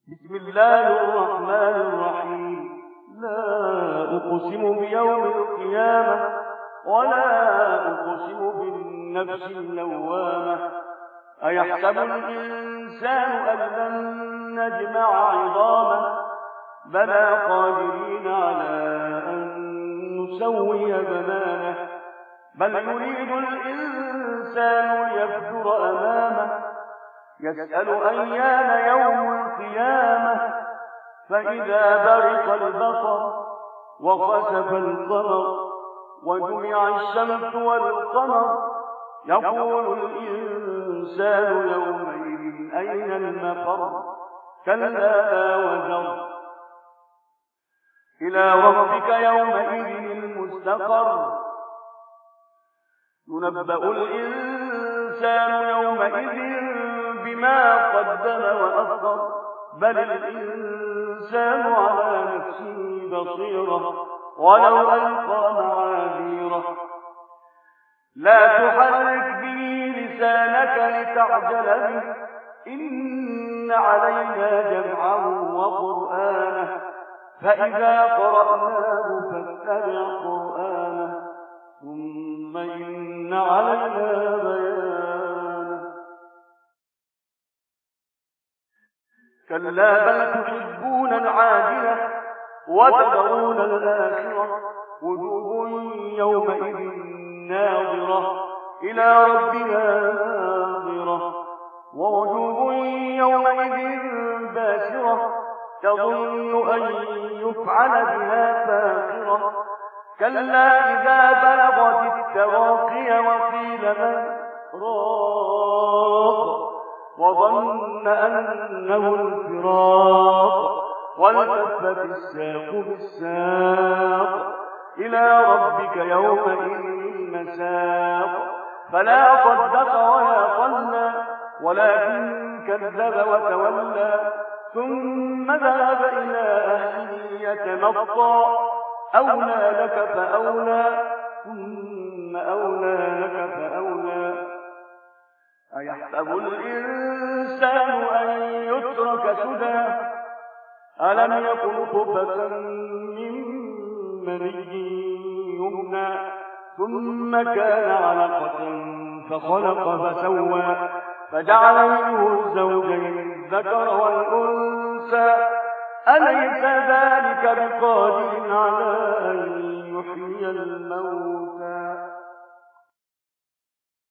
بسم الله الرحمن الرحيم. لا أقسم بيوم القيامة ولا أقسم بالنفس اللوامة. أيحسب الإنسان أن لن نجمع عظامه بلى قادرين على أن نسوي بنانه بل يريد الإنسان ليفجر أمامه يسأل أيان يوم القيامة فإذا برق البصر وخسف القمر وجمع الشمس والقمر يقول الإنسان يومئذ أين المفر كلا لا وزر إلى ربك يومئذ المستقر ينبأ الإنسان يومئذ بما قدم وأخر بل الإنسان على نفسه بصيرة ولو ألقى معاذيره لا تحرك به لسانك لتعجل به إن علينا جمعه وقرآنه فإذا قرأناه فاتبع قرآنه ثم إن علينا بيانه كلا بل تحبون العاجلة وتذرون الآخرة وجوه يومئذ ناظرة إلى ربها ناظرة ووجوه يومئذ باسرة تظن أن يفعل بها فاقرة كلا إذا بلغت التراقي وقيل من راق وظن أنه الفراق والتفت الساق بالساق إلى ربك يومئذ المساق فلا صدق ولا صلى ولكن كذب وتولى ثم ذهب إلى أهله يتمطى أولى لك فأولى ثم أولى لك فأولى أيحسب الإنسان أن يترك سدى ألم يكن نطفة من مني يمنى ثم كان علقة فخلق فسوى فجعل منه الزوجين الذكر والأنثى أليس ذلك بقادر على أن يحيي الموتى